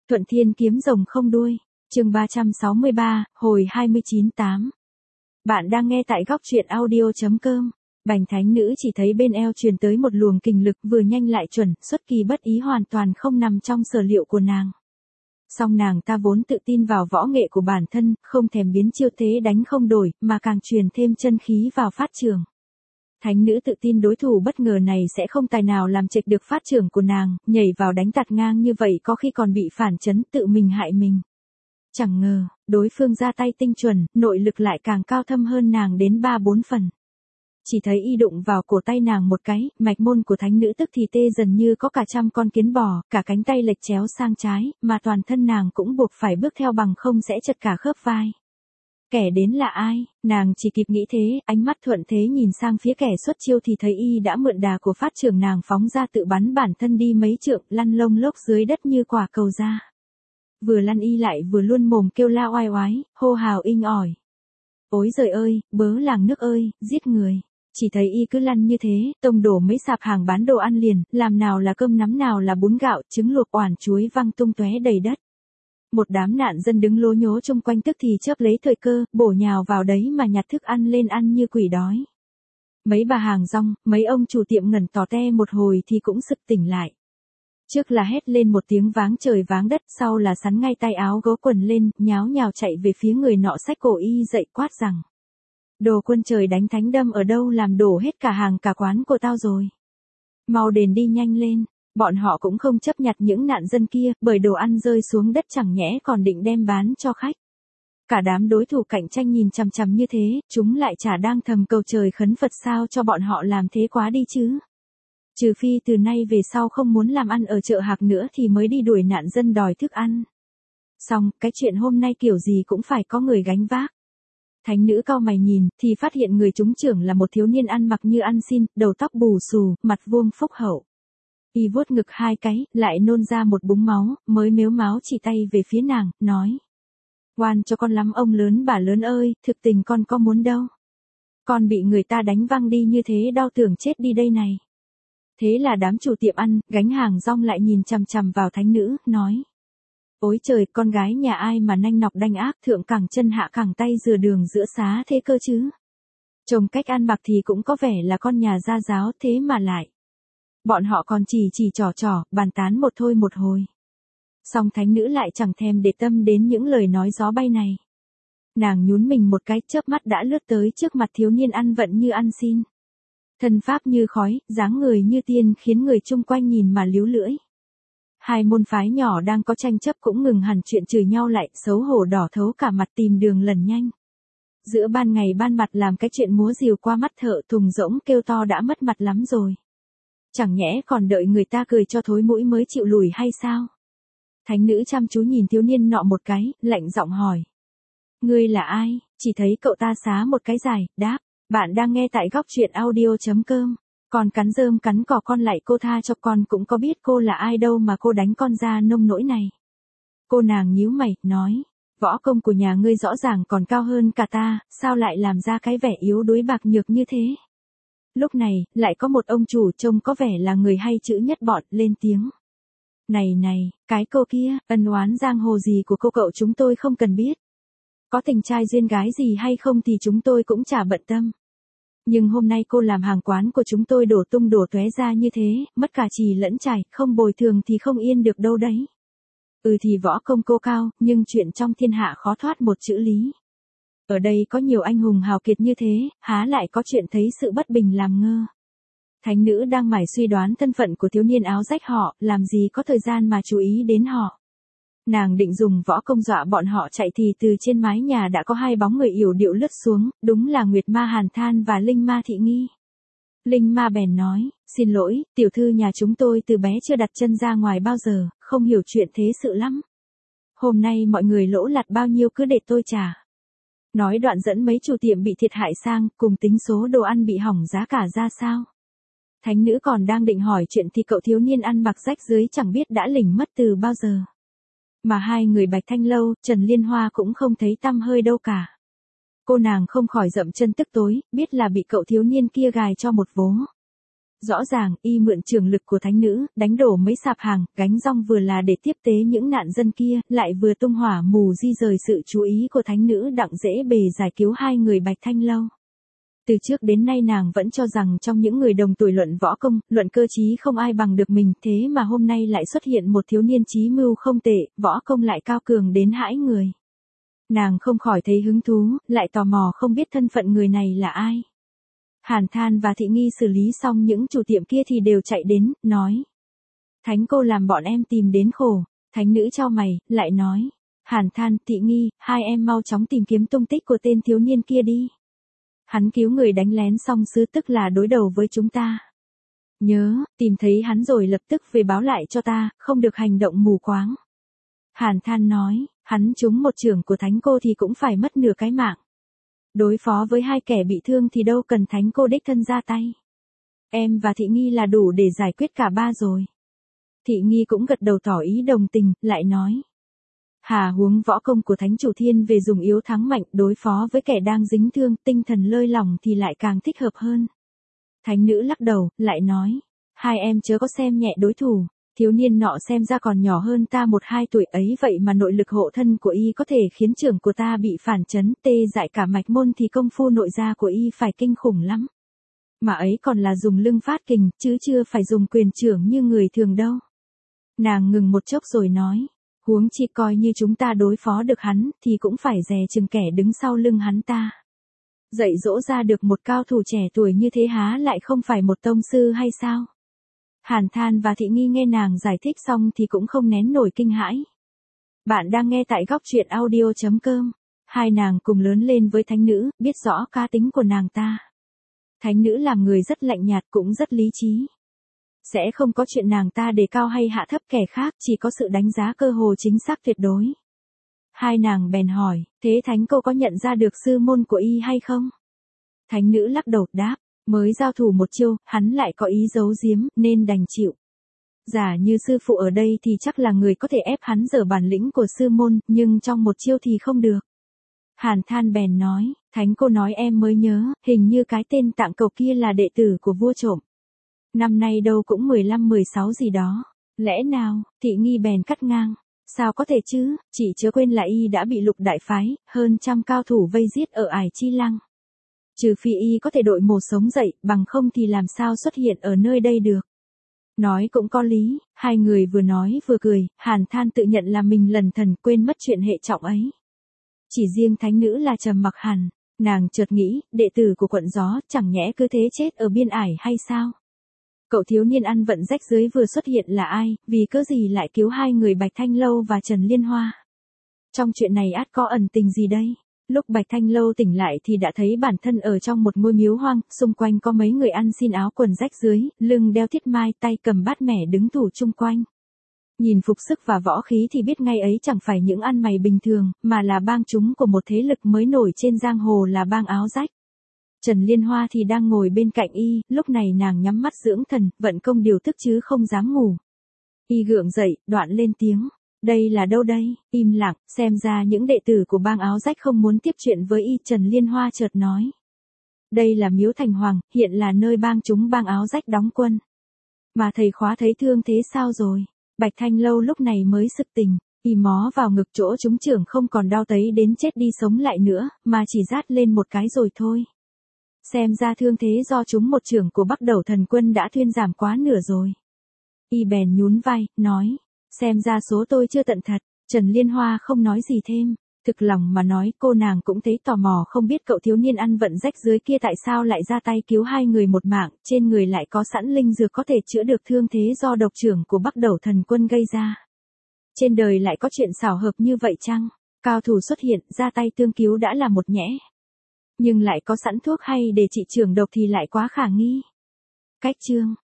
Thuận Thiên kiếm rồng không đuôi. Chương 363, hồi 29/8. Bạn đang nghe tại góc truyện audio.com. Bành thánh nữ chỉ thấy bên eo truyền tới một luồng kình lực vừa nhanh lại chuẩn, xuất kỳ bất ý hoàn toàn không nằm trong sở liệu của nàng. Song nàng ta vốn tự tin vào võ nghệ của bản thân, không thèm biến chiêu thế đánh không đổi, mà càng truyền thêm chân khí vào phát trường. Thánh nữ tự tin đối thủ bất ngờ này sẽ không tài nào làm trịch được phát trưởng của nàng, nhảy vào đánh tạt ngang như vậy có khi còn bị phản chấn tự mình hại mình. Chẳng ngờ, đối phương ra tay tinh chuẩn, nội lực lại càng cao thâm hơn nàng đến 3-4 phần. Chỉ thấy y đụng vào cổ tay nàng một cái, mạch môn của thánh nữ tức thì tê dần như có cả trăm con kiến bò, cả cánh tay lệch chéo sang trái, mà toàn thân nàng cũng buộc phải bước theo bằng không sẽ chật cả khớp vai. Kẻ đến là ai? Nàng chỉ kịp nghĩ thế, ánh mắt thuận thế nhìn sang phía kẻ xuất chiêu thì thấy y đã mượn đà của phát trưởng nàng phóng ra tự bắn bản thân đi mấy trượng, lăn lông lốc dưới đất như quả cầu ra. Vừa lăn y lại vừa luôn mồm kêu la oai oái, hô hào inh ỏi. Ối giời ơi, bớ làng nước ơi, giết người. Chỉ thấy y cứ lăn như thế, tông đổ mấy sạp hàng bán đồ ăn liền, làm nào là cơm nắm nào là bún gạo, trứng luộc oản chuối văng tung tóe đầy đất. Một đám nạn dân đứng lố nhố chung quanh tức thì chớp lấy thời cơ, bổ nhào vào đấy mà nhặt thức ăn lên ăn như quỷ đói. Mấy bà hàng rong, mấy ông chủ tiệm ngẩn tò te một hồi thì cũng sực tỉnh lại. Trước là hét lên một tiếng váng trời váng đất, sau là sắn ngay tay áo gấu quần lên, nháo nhào chạy về phía người nọ xách cổ y dậy quát rằng: Đồ quân trời đánh thánh đâm ở đâu làm đổ hết cả hàng cả quán của tao rồi. Mau đền đi nhanh lên. Bọn họ cũng không chấp nhặt những nạn dân kia, bởi đồ ăn rơi xuống đất chẳng nhẽ còn định đem bán cho khách. Cả đám đối thủ cạnh tranh nhìn chằm chằm như thế, chúng lại chả đang thầm cầu trời khấn Phật sao cho bọn họ làm thế quá đi chứ. Trừ phi từ nay về sau không muốn làm ăn ở chợ Hạc nữa thì mới đi đuổi nạn dân đòi thức ăn. Xong, cái chuyện hôm nay kiểu gì cũng phải có người gánh vác. Thánh nữ cau mày nhìn, thì phát hiện người trúng trưởng là một thiếu niên ăn mặc như ăn xin, đầu tóc bù xù, mặt vuông phúc hậu. Y vuốt ngực hai cái, lại nôn ra một búng máu, mới mếu máo chỉ tay về phía nàng, nói: Oan cho con lắm ông lớn bà lớn ơi, thực tình con có muốn đâu. Con bị người ta đánh văng đi như thế đau tưởng chết đi đây này. Thế là đám chủ tiệm ăn, gánh hàng rong lại nhìn chằm chằm vào thánh nữ, nói: Ôi trời, con gái nhà ai mà nanh nọc đanh ác, thượng cẳng chân hạ cẳng tay dừa đường giữa xá thế cơ chứ. Trông cách ăn mặc thì cũng có vẻ là con nhà gia giáo thế mà lại. Bọn họ còn chỉ trò, bàn tán một thôi một hồi. Song thánh nữ lại chẳng thèm để tâm đến những lời nói gió bay này. Nàng nhún mình một cái, chớp mắt đã lướt tới trước mặt thiếu niên ăn vận như ăn xin. Thân pháp như khói, dáng người như tiên khiến người chung quanh nhìn mà líu lưỡi. Hai môn phái nhỏ đang có tranh chấp cũng ngừng hẳn chuyện chửi nhau lại, xấu hổ đỏ thấu cả mặt tìm đường lần nhanh. Giữa ban ngày ban mặt làm cái chuyện múa rìu qua mắt thợ thùng rỗng kêu to đã mất mặt lắm rồi. Chẳng nhẽ còn đợi người ta cười cho thối mũi mới chịu lùi hay sao? Thánh nữ chăm chú nhìn thiếu niên nọ một cái, lạnh giọng hỏi: Ngươi là ai? Chỉ thấy cậu ta xá một cái dài, đáp: Bạn đang nghe tại góc truyện audio.com. Con cắn rơm cắn cỏ con lại cô tha cho con cũng có biết cô là ai đâu mà cô đánh con ra nông nỗi này. Cô nàng nhíu mày, nói: Võ công của nhà ngươi rõ ràng còn cao hơn cả ta, sao lại làm ra cái vẻ yếu đuối bạc nhược như thế? Lúc này, lại có một ông chủ trông có vẻ là người hay chữ nhất bọn, lên tiếng: Này, cái cô kia, ân oán giang hồ gì của cô cậu chúng tôi không cần biết. Có tình trai duyên gái gì hay không thì chúng tôi cũng chả bận tâm. Nhưng hôm nay cô làm hàng quán của chúng tôi đổ tung đổ tóe ra như thế, mất cả chì lẫn chải, không bồi thường thì không yên được đâu đấy. Thì võ công cô cao, nhưng chuyện trong thiên hạ khó thoát một chữ lý. Ở đây có nhiều anh hùng hào kiệt như thế, há lại có chuyện thấy sự bất bình làm ngơ. Thánh nữ đang mải suy đoán thân phận của thiếu niên áo rách họ, làm gì có thời gian mà chú ý đến họ. Nàng định dùng võ công dọa bọn họ chạy thì từ trên mái nhà đã có hai bóng người yểu điệu lướt xuống, đúng là Nguyệt Ma Hàn Than và Linh Ma Thị Nghi. Linh Ma bèn nói: Xin lỗi, tiểu thư nhà chúng tôi từ bé chưa đặt chân ra ngoài bao giờ, không hiểu chuyện thế sự lắm. Hôm nay mọi người lỗ lặt bao nhiêu cứ để tôi trả. Nói đoạn dẫn mấy chủ tiệm bị thiệt hại sang, cùng tính số đồ ăn bị hỏng giá cả ra sao. Thánh nữ còn đang định hỏi chuyện thì cậu thiếu niên ăn mặc rách dưới chẳng biết đã lỉnh mất từ bao giờ. Mà hai người Bạch Thanh Lâu, Trần Liên Hoa cũng không thấy tăm hơi đâu cả. Cô nàng không khỏi dậm chân tức tối, biết là bị cậu thiếu niên kia gài cho một vố. Rõ ràng, y mượn trường lực của thánh nữ, đánh đổ mấy sạp hàng, gánh rong vừa là để tiếp tế những nạn dân kia, lại vừa tung hỏa mù di rời sự chú ý của thánh nữ đặng dễ bề giải cứu hai người Bạch Thanh Lâu. Từ trước đến nay nàng vẫn cho rằng trong những người đồng tuổi luận võ công, luận cơ trí không ai bằng được mình, thế mà hôm nay lại xuất hiện một thiếu niên trí mưu không tệ, võ công lại cao cường đến hãi người. Nàng không khỏi thấy hứng thú, lại tò mò không biết thân phận người này là ai. Hàn Than và Thị Nghi xử lý xong những chủ tiệm kia thì đều chạy đến, nói. Thánh cô làm bọn em tìm đến khổ. Thánh nữ chau mày, lại nói. Hàn Than, Thị Nghi, hai em mau chóng tìm kiếm tung tích của tên thiếu niên kia đi. Hắn cứu người đánh lén xong sứ tức là đối đầu với chúng ta. Nhớ, tìm thấy hắn rồi lập tức về báo lại cho ta, không được hành động mù quáng. Hàn Than nói, hắn trúng một chưởng của thánh cô thì cũng phải mất nửa cái mạng. Đối phó với hai kẻ bị thương thì đâu cần thánh cô đích thân ra tay. Em và Thị Nghi là đủ để giải quyết cả ba rồi. Thị Nghi cũng gật đầu tỏ ý đồng tình, lại nói. Hà huống võ công của thánh chủ thiên về dùng yếu thắng mạnh, đối phó với kẻ đang dính thương, tinh thần lơi lỏng thì lại càng thích hợp hơn. Thánh nữ lắc đầu, lại nói. Hai em chớ có xem nhẹ đối thủ. Thiếu niên nọ xem ra còn nhỏ hơn ta 1-2 tuổi ấy, vậy mà nội lực hộ thân của y có thể khiến chưởng của ta bị phản chấn, tê dại cả mạch môn, thì công phu nội gia của y phải kinh khủng lắm. Mà ấy còn là dùng lưng phát kình, chứ chưa phải dùng quyền chưởng như người thường đâu. Nàng ngừng một chốc rồi nói, huống chi coi như chúng ta đối phó được hắn, thì cũng phải dè chừng kẻ đứng sau lưng hắn ta. Dạy dỗ ra được một cao thủ trẻ tuổi như thế há lại không phải một tông sư hay sao? Hàn Than và Thị Nghi nghe nàng giải thích xong thì cũng không nén nổi kinh hãi. Bạn đang nghe tại góc truyện audio.com. Hai nàng cùng lớn lên với thánh nữ, biết rõ cá tính của nàng ta. Thánh nữ làm người rất lạnh nhạt, cũng rất lý trí. Sẽ không có chuyện nàng ta đề cao hay hạ thấp kẻ khác, chỉ có sự đánh giá cơ hồ chính xác tuyệt đối. Hai nàng bèn hỏi, thế thánh cô có nhận ra được sư môn của y hay không? Thánh nữ lắc đầu đáp. Mới giao thủ một chiêu, hắn lại có ý giấu giếm, nên đành chịu. Giả như sư phụ ở đây thì chắc là người có thể ép hắn dở bản lĩnh của sư môn, nhưng trong một chiêu thì không được. Hàn Than bèn nói, thánh cô nói em mới nhớ, hình như cái tên Tạng Cầu kia là đệ tử của vua trộm. Năm nay đâu cũng 15-16 gì đó. Lẽ nào? Thị Nghi bèn cắt ngang. Sao có thể chứ, chỉ chớ quên là y đã bị Lục đại phái, hơn trăm cao thủ vây giết ở Ải Chi Lăng. Trừ phi y có thể đội mồ sống dậy, bằng không thì làm sao xuất hiện ở nơi đây được. Nói cũng có lý, hai người vừa nói vừa cười, Hàn Than tự nhận là mình lẩn thần quên mất chuyện hệ trọng ấy. Chỉ riêng thánh nữ là trầm mặc hẳn, nàng chợt nghĩ, đệ tử của quận gió chẳng nhẽ cứ thế chết ở biên ải hay sao? Cậu thiếu niên ăn vận rách dưới vừa xuất hiện là ai, vì cớ gì lại cứu hai người Bạch Thanh Lâu và Trần Liên Hoa? Trong chuyện này ắt có ẩn tình gì đây? Lúc Bạch Thanh Lâu tỉnh lại thì đã thấy bản thân ở trong một ngôi miếu hoang, xung quanh có mấy người ăn xin áo quần rách dưới, lưng đeo thiết mai, tay cầm bát mẻ đứng thủ chung quanh. Nhìn phục sức và võ khí thì biết ngay ấy chẳng phải những ăn mày bình thường, mà là bang chúng của một thế lực mới nổi trên giang hồ, là bang áo rách. Trần Liên Hoa thì đang ngồi bên cạnh y, lúc này nàng nhắm mắt dưỡng thần, vận công điều tức chứ không dám ngủ. Y gượng dậy, đoạn lên tiếng. Đây là đâu đây? Im lặng, xem ra những đệ tử của bang áo rách không muốn tiếp chuyện với y. Trần Liên Hoa chợt nói. Đây là miếu Thành Hoàng, hiện là nơi bang chúng bang áo rách đóng quân. Mà thầy khóa thấy thương thế sao rồi? Bạch Thanh Lâu lúc này mới sực tỉnh, y mó vào ngực chỗ trúng chưởng không còn đau tấy đến chết đi sống lại nữa, mà chỉ rát lên một cái rồi thôi. Xem ra thương thế do trúng một chưởng của Bắc Đầu Thần Quân đã thuyên giảm quá nửa rồi. Y bèn nhún vai, nói. Xem ra số tôi chưa tận thật. Trần Liên Hoa không nói gì thêm. Thực lòng mà nói, cô nàng cũng thấy tò mò, không biết cậu thiếu niên ăn vận rách dưới kia tại sao lại ra tay cứu hai người một mạng, trên người lại có sẵn linh dược có thể chữa được thương thế do độc chưởng của Bắc Đầu Thần Quân gây ra. Trên đời lại có chuyện xảo hợp như vậy chăng? Cao thủ xuất hiện, ra tay tương cứu đã là một nhẽ. Nhưng lại có sẵn thuốc hay để trị chưởng độc thì lại quá khả nghi. Cách chương